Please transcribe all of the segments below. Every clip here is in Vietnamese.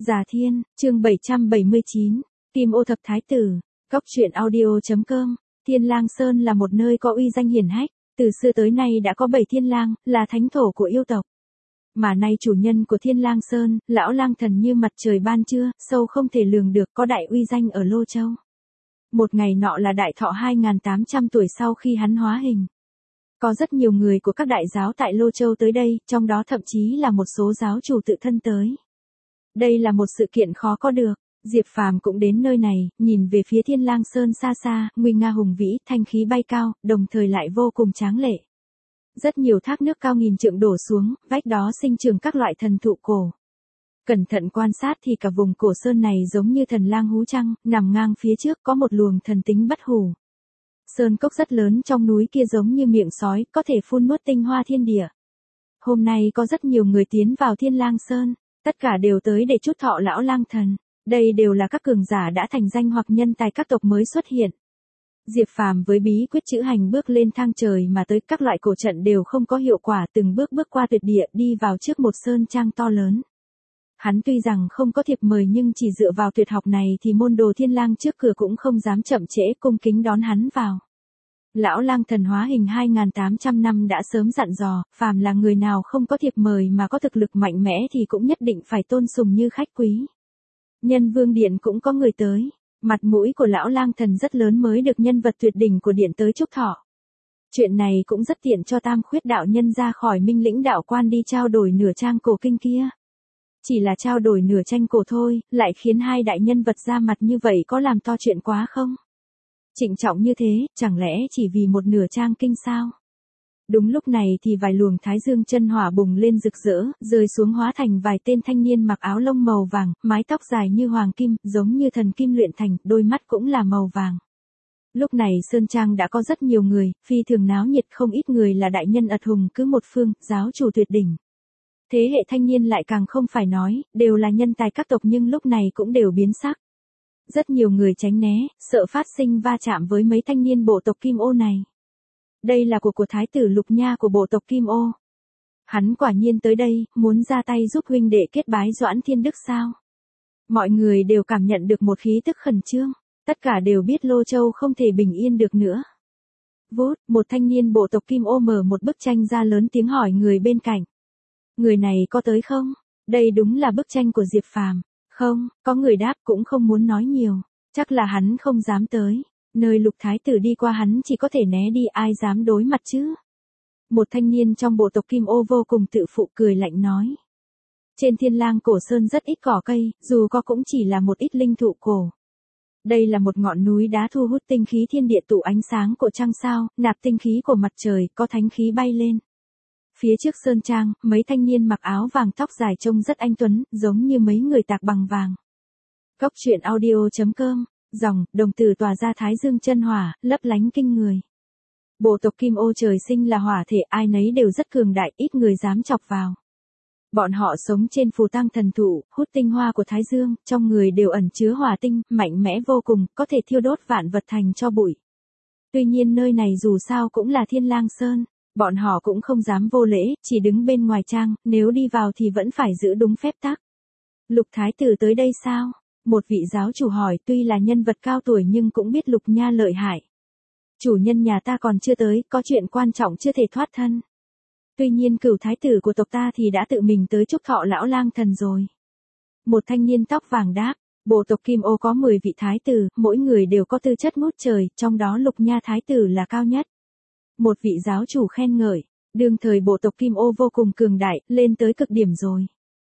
Già Thiên, chương 779, Kim Ô Thập Thái Tử, Cóc truyện audio.com. Thiên Lang Sơn là một nơi có uy danh hiển hách, từ xưa tới nay đã có 7 thiên lang, là thánh thổ của yêu tộc. Mà nay chủ nhân của Thiên Lang Sơn, lão lang thần như mặt trời ban trưa, sâu không thể lường được, có đại uy danh ở Lô Châu. Một ngày nọ là đại thọ 2.800 tuổi sau khi hắn hóa hình. Có rất nhiều người của các đại giáo tại Lô Châu tới đây, trong đó thậm chí là một số giáo chủ tự thân tới. Đây là một sự kiện khó có được. Diệp Phàm cũng đến nơi này, nhìn về phía Thiên Lang Sơn xa xa, nguy nga hùng vĩ, thanh khí bay cao, đồng thời lại vô cùng tráng lệ. Rất nhiều thác nước cao nghìn trượng đổ xuống, vách đó sinh trưởng các loại thần thụ cổ. Cẩn thận quan sát thì cả vùng cổ sơn này giống như thần lang hú trăng, nằm ngang phía trước có một luồng thần tính bất hủ. Sơn cốc rất lớn trong núi kia giống như miệng sói, có thể phun nuốt tinh hoa thiên địa. Hôm nay có rất nhiều người tiến vào Thiên Lang Sơn, tất cả đều tới để chúc thọ lão lang thần. Đây đều là các cường giả đã thành danh hoặc nhân tài các tộc mới xuất hiện. Diệp Phàm với bí quyết chữ hành bước lên thang trời mà tới các loại cổ trận đều không có hiệu quả, từng bước bước qua tuyệt địa đi vào trước một sơn trang to lớn. Hắn tuy rằng không có thiệp mời nhưng chỉ dựa vào tuyệt học này thì môn đồ Thiên Lang trước cửa cũng không dám chậm trễ, cung kính đón hắn vào. Lão lang thần hóa hình 2.800 năm đã sớm dặn dò, phàm là người nào không có thiệp mời mà có thực lực mạnh mẽ thì cũng nhất định phải tôn sùng như khách quý. Nhân Vương Điện cũng có người tới, mặt mũi của lão lang thần rất lớn mới được nhân vật tuyệt đỉnh của điện tới chúc thọ. Chuyện này cũng rất tiện cho Tam Khuyết đạo nhân ra khỏi Minh Lĩnh đạo quan đi trao đổi nửa trang cổ kinh kia. Chỉ là trao đổi nửa tranh cổ thôi, lại khiến hai đại nhân vật ra mặt như vậy có làm to chuyện quá không? Trịnh trọng như thế, chẳng lẽ chỉ vì một nửa trang kinh sao? Đúng lúc này thì vài luồng thái dương chân hỏa bùng lên rực rỡ, rơi xuống hóa thành vài tên thanh niên mặc áo lông màu vàng, mái tóc dài như hoàng kim, giống như thần kim luyện thành, đôi mắt cũng là màu vàng. Lúc này sơn trang đã có rất nhiều người, phi thường náo nhiệt, không ít người là đại nhân ật hùng cứ một phương, giáo chủ tuyệt đỉnh. Thế hệ thanh niên lại càng không phải nói, đều là nhân tài các tộc nhưng lúc này cũng đều biến sắc. Rất nhiều người tránh né, sợ phát sinh va chạm với mấy thanh niên bộ tộc Kim Ô này. Đây là của Thái tử Lục Nha của bộ tộc Kim Ô. Hắn quả nhiên tới đây, muốn ra tay giúp huynh đệ kết bái Doãn Thiên Đức sao? Mọi người đều cảm nhận được một khí tức khẩn trương, tất cả đều biết Lô Châu không thể bình yên được nữa. Vút, một thanh niên bộ tộc Kim Ô mở một bức tranh ra lớn tiếng hỏi người bên cạnh. Người này có tới không? Đây đúng là bức tranh của Diệp Phàm. Không, có người đáp cũng không muốn nói nhiều, chắc là hắn không dám tới. Nơi Lục Thái tử đi qua hắn chỉ có thể né đi, ai dám đối mặt chứ. Một thanh niên trong bộ tộc Kim Ô vô cùng tự phụ cười lạnh nói. Trên Thiên Lang cổ sơn rất ít cỏ cây, dù có cũng chỉ là một ít linh thụ cổ. Đây là một ngọn núi đá thu hút tinh khí thiên địa, tụ ánh sáng của trăng sao, nạp tinh khí của mặt trời, có thánh khí bay lên. Phía trước sơn trang, mấy thanh niên mặc áo vàng tóc dài trông rất anh tuấn, giống như mấy người tạc bằng vàng. Cóc truyện audio.com. Dòng, đồng tử tỏa ra thái dương chân hỏa, lấp lánh kinh người. Bộ tộc Kim Ô trời sinh là hỏa thể, ai nấy đều rất cường đại, ít người dám chọc vào. Bọn họ sống trên phù tang thần thụ, hút tinh hoa của thái dương, trong người đều ẩn chứa hỏa tinh, mạnh mẽ vô cùng, có thể thiêu đốt vạn vật thành tro bụi. Tuy nhiên nơi này dù sao cũng là Thiên Lang Sơn, bọn họ cũng không dám vô lễ, chỉ đứng bên ngoài trang, nếu đi vào thì vẫn phải giữ đúng phép tắc. Lục Thái tử tới đây sao? Một vị giáo chủ hỏi, tuy là nhân vật cao tuổi nhưng cũng biết Lục Nha lợi hại. Chủ nhân nhà ta còn chưa tới, có chuyện quan trọng chưa thể thoát thân. Tuy nhiên cửu thái tử của tộc ta thì đã tự mình tới chúc thọ lão lang thần rồi. Một thanh niên tóc vàng đáp, bộ tộc Kim Ô có 10 vị thái tử, mỗi người đều có tư chất ngút trời, trong đó Lục Nha thái tử là cao nhất. Một vị giáo chủ khen ngợi, đương thời bộ tộc Kim Ô vô cùng cường đại, lên tới cực điểm rồi.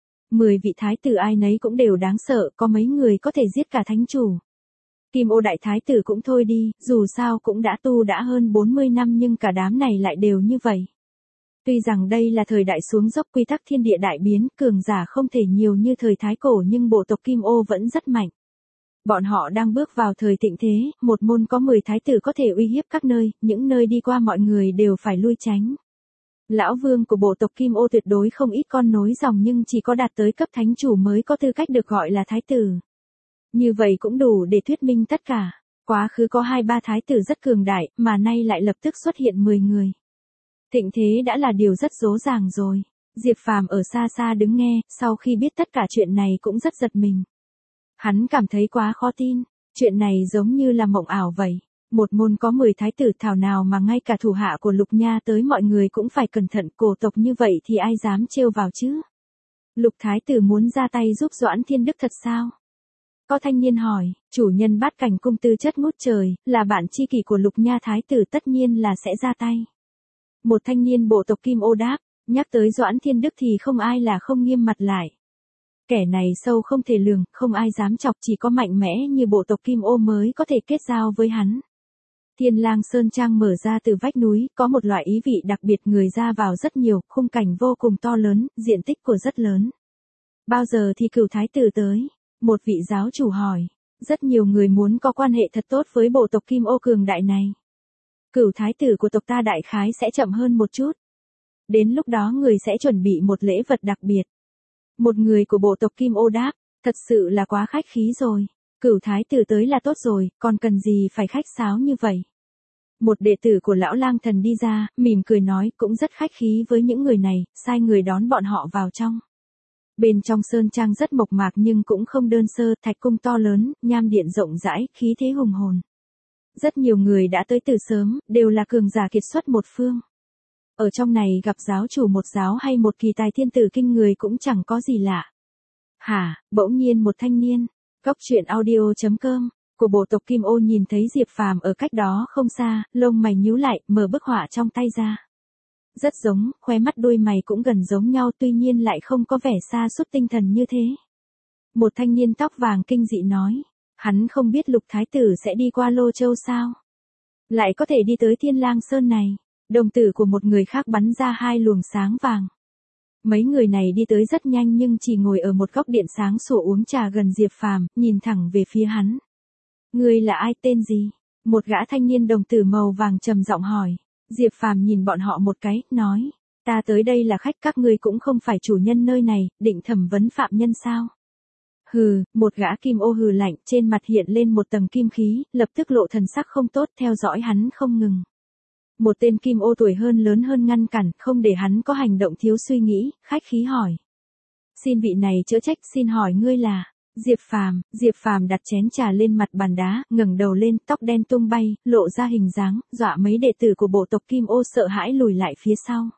10 vị thái tử ai nấy cũng đều đáng sợ, có mấy người có thể giết cả thánh chủ. Kim Ô đại thái tử cũng thôi đi, dù sao cũng đã tu đã hơn 40 năm nhưng cả đám này lại đều như vậy. Tuy rằng đây là thời đại xuống dốc, quy tắc thiên địa đại biến, cường giả không thể nhiều như thời thái cổ nhưng bộ tộc Kim Ô vẫn rất mạnh. Bọn họ đang bước vào thời thịnh thế, một môn có 10 thái tử có thể uy hiếp các nơi, những nơi đi qua mọi người đều phải lui tránh. Lão vương của bộ tộc Kim Ô tuyệt đối không ít con nối dòng nhưng chỉ có đạt tới cấp thánh chủ mới có tư cách được gọi là thái tử. Như vậy cũng đủ để thuyết minh tất cả. Quá khứ có 2-3 thái tử rất cường đại, mà nay lại lập tức xuất hiện 10 người. Thịnh thế đã là điều rất rõ ràng rồi. Diệp Phàm ở xa xa đứng nghe, sau khi biết tất cả chuyện này cũng rất giật mình. Hắn cảm thấy quá khó tin, chuyện này giống như là mộng ảo vậy. Một môn có 10 thái tử thảo nào mà ngay cả thủ hạ của Lục Nha tới mọi người cũng phải cẩn thận, cổ tộc như vậy thì ai dám trêu vào chứ? Lục thái tử muốn ra tay giúp Doãn Thiên Đức thật sao? Có thanh niên hỏi, chủ nhân Bát Cảnh cung tư chất ngút trời, là bạn tri kỷ của Lục Nha thái tử tất nhiên là sẽ ra tay. Một thanh niên bộ tộc Kim Ô đáp, nhắc tới Doãn Thiên Đức thì không ai là không nghiêm mặt lại. Kẻ này sâu không thể lường, không ai dám chọc, chỉ có mạnh mẽ như bộ tộc Kim Ô mới có thể kết giao với hắn. Thiên Lang Sơn Trang mở ra từ vách núi, có một loại ý vị đặc biệt, người ra vào rất nhiều, khung cảnh vô cùng to lớn, diện tích của rất lớn. Bao giờ thì Cửu thái tử tới? Một vị giáo chủ hỏi. Rất nhiều người muốn có quan hệ thật tốt với bộ tộc Kim Ô cường đại này. Cửu thái tử của tộc ta đại khái sẽ chậm hơn một chút. Đến lúc đó người sẽ chuẩn bị một lễ vật đặc biệt. Một người của bộ tộc Kim Ô đáp, thật sự là quá khách khí rồi. Cửu thái tử tới là tốt rồi, còn cần gì phải khách sáo như vậy. Một đệ tử của lão lang thần đi ra, mỉm cười nói, cũng rất khách khí với những người này, sai người đón bọn họ vào trong. Bên trong sơn trang rất mộc mạc nhưng cũng không đơn sơ, thạch cung to lớn, nham điện rộng rãi, khí thế hùng hồn. Rất nhiều người đã tới từ sớm, đều là cường giả kiệt xuất một phương. Ở trong này gặp giáo chủ một giáo hay một kỳ tài thiên tử kinh người cũng chẳng có gì lạ. Hả, bỗng nhiên một thanh niên, Cốc truyện audio.com, của bộ tộc Kim Ô nhìn thấy Diệp Phàm ở cách đó không xa, lông mày nhíu lại, mở bức họa trong tay ra. Rất giống, khóe mắt đuôi mày cũng gần giống nhau, tuy nhiên lại không có vẻ sa sút tinh thần như thế. Một thanh niên tóc vàng kinh dị nói, hắn không biết Lục thái tử sẽ đi qua Lô Châu sao? Lại có thể đi tới Thiên Lang Sơn này. Đồng tử của một người khác bắn ra hai luồng sáng vàng. Mấy người này đi tới rất nhanh nhưng chỉ ngồi ở một góc điện sáng sủa uống trà gần Diệp Phàm, nhìn thẳng về phía hắn. Ngươi là ai, tên gì? Một gã thanh niên đồng tử màu vàng trầm giọng hỏi. Diệp Phàm nhìn bọn họ một cái, nói, ta tới đây là khách, các ngươi cũng không phải chủ nhân nơi này, định thẩm vấn phạm nhân sao? Hừ, một gã Kim Ô hừ lạnh, trên mặt hiện lên một tầng kim khí, lập tức lộ thần sắc không tốt, theo dõi hắn không ngừng. Một tên Kim Ô tuổi lớn hơn ngăn cản, không để hắn có hành động thiếu suy nghĩ, khách khí hỏi. Xin vị này chữa trách, xin hỏi ngươi là? Diệp Phàm đặt chén trà lên mặt bàn đá, ngẩng đầu lên, tóc đen tung bay, lộ ra hình dáng, dọa mấy đệ tử của bộ tộc Kim Ô sợ hãi lùi lại phía sau.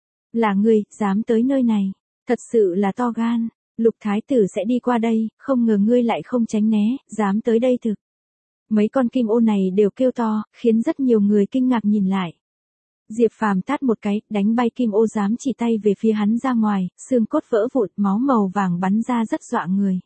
Là ngươi, dám tới nơi này, thật sự là to gan. Lục thái tử sẽ đi qua đây, không ngờ ngươi lại không tránh né, dám tới đây thực. Mấy con Kim Ô này đều kêu to, khiến rất nhiều người kinh ngạc nhìn lại. Diệp Phàm tát một cái, đánh bay Kim Ô dám chỉ tay về phía hắn ra ngoài, xương cốt vỡ vụn, máu màu vàng bắn ra rất dọa người.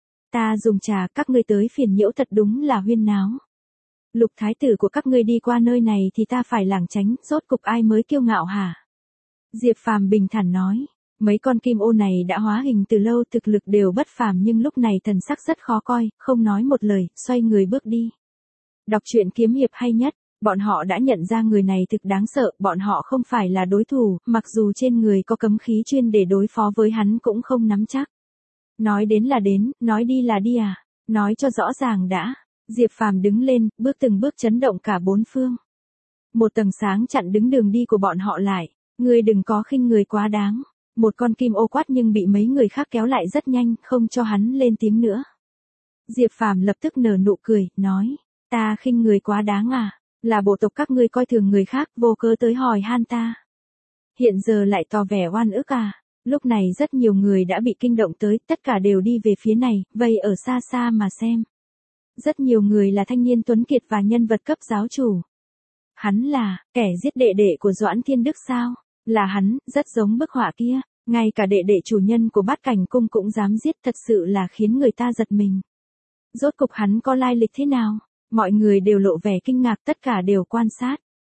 Ta dùng trà, các ngươi tới phiền nhiễu thật đúng là huyên náo. Lục thái tử của các ngươi đi qua nơi này thì ta phải lảng tránh, rốt cục ai mới kiêu ngạo hả? Diệp Phàm bình thản nói. Mấy con Kim Ô này đã hóa hình từ lâu, thực lực đều bất phàm nhưng lúc này thần sắc rất khó coi, không nói một lời, xoay người bước đi. Đọc truyện kiếm hiệp hay nhất, bọn họ đã nhận ra người này thực đáng sợ, bọn họ không phải là đối thủ, mặc dù trên người có cấm khí chuyên để đối phó với hắn cũng không nắm chắc. Nói đến là đến, nói đi là đi à, nói cho rõ ràng đã. Diệp Phàm đứng lên, bước từng bước chấn động cả bốn phương. Một tầng sáng chặn đứng đường đi của bọn họ lại, ngươi đừng có khinh người quá đáng. Một con Kim Ô quát nhưng bị mấy người khác kéo lại rất nhanh, không cho hắn lên tiếng nữa. Diệp Phàm lập tức nở nụ cười, nói, ta khinh người quá đáng à, là bộ tộc các ngươi coi thường người khác, vô cớ tới hỏi han ta. Hiện giờ lại tỏ vẻ oan ức à, lúc này rất nhiều người đã bị kinh động tới, tất cả đều đi về phía này, vây ở xa xa mà xem. Rất nhiều người là thanh niên tuấn kiệt và nhân vật cấp giáo chủ. Hắn là, kẻ giết đệ đệ của Doãn Thiên Đức sao? Là hắn, rất giống bức họa kia, ngay cả đệ đệ chủ nhân của Bát Cảnh cung cũng dám giết, thật sự là khiến người ta giật mình. Rốt cục hắn có lai lịch thế nào? Mọi người đều lộ vẻ kinh ngạc, tất cả đều quan sát.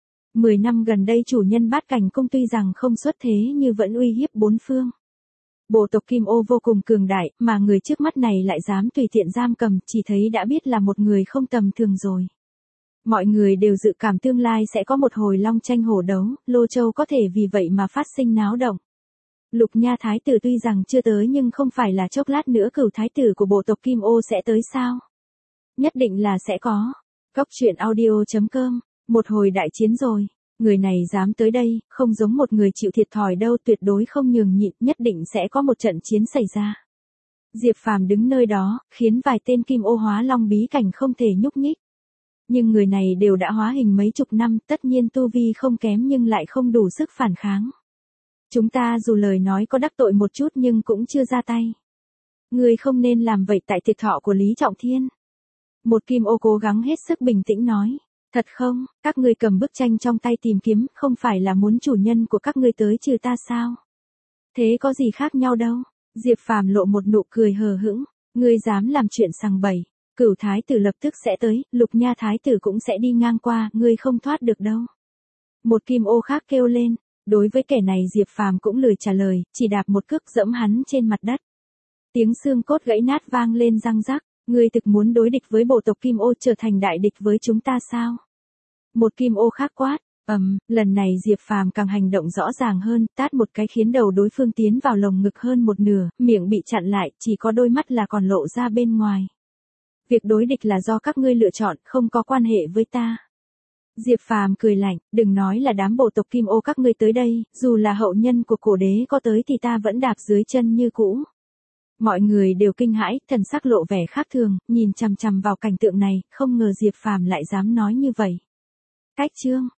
10 năm gần đây chủ nhân Bát Cảnh cung tuy rằng không xuất thế nhưng vẫn uy hiếp bốn phương. Bộ tộc Kim Ô vô cùng cường đại, mà người trước mắt này lại dám tùy tiện giam cầm, chỉ thấy đã biết là một người không tầm thường rồi. Mọi người đều dự cảm tương lai sẽ có một hồi long tranh hổ đấu, Lô Châu có thể vì vậy mà phát sinh náo động. Lục Nha thái tử tuy rằng chưa tới nhưng không phải là chốc lát nữa Cửu thái tử của bộ tộc Kim Ô sẽ tới sao? Nhất định là sẽ có. Cốc truyện audio.com, một hồi đại chiến rồi. Người này dám tới đây, không giống một người chịu thiệt thòi đâu, tuyệt đối không nhường nhịn, nhất định sẽ có một trận chiến xảy ra. Diệp Phàm đứng nơi đó, khiến vài tên kim ô hóa long bí cảnh không thể nhúc nhích. Nhưng người này đều đã hóa hình mấy chục năm, tất nhiên tu vi không kém nhưng lại không đủ sức phản kháng. Chúng ta dù lời nói có đắc tội một chút nhưng cũng chưa ra tay. Ngươi không nên làm vậy tại tiệc thọ của Lý Trọng Thiên. Một kim ô cố gắng hết sức bình tĩnh nói. Thật không, các ngươi cầm bức tranh trong tay tìm kiếm, không phải là muốn chủ nhân của các ngươi tới trừ ta sao? Thế có gì khác nhau đâu? Diệp Phàm lộ một nụ cười hờ hững. Ngươi dám làm chuyện sằng bậy, Cửu thái tử lập tức sẽ tới, Lục Nha thái tử cũng sẽ đi ngang qua, ngươi không thoát được đâu. Một kim ô khác kêu lên. Đối với kẻ này Diệp Phàm cũng lười trả lời, chỉ đạp một cước dẫm hắn trên mặt đất. Tiếng xương cốt gãy nát vang lên răng rắc. Ngươi thực muốn đối địch với bộ tộc kim ô, trở thành đại địch với chúng ta sao? Một kim ô khác quát. Lần này Diệp Phàm càng hành động rõ ràng hơn, tát một cái khiến đầu đối phương tiến vào lồng ngực hơn một nửa, miệng bị chặn lại, chỉ có đôi mắt là còn lộ ra bên ngoài. Việc đối địch là do các ngươi lựa chọn, không có quan hệ với ta. Diệp Phàm cười lạnh, đừng nói là đám bộ tộc kim ô các ngươi tới đây, dù là hậu nhân của cổ đế có tới thì ta vẫn đạp dưới chân như cũ. Mọi người đều kinh hãi, thần sắc lộ vẻ khác thường, nhìn chằm chằm vào cảnh tượng này, không ngờ Diệp Phàm lại dám nói như vậy. Cách chương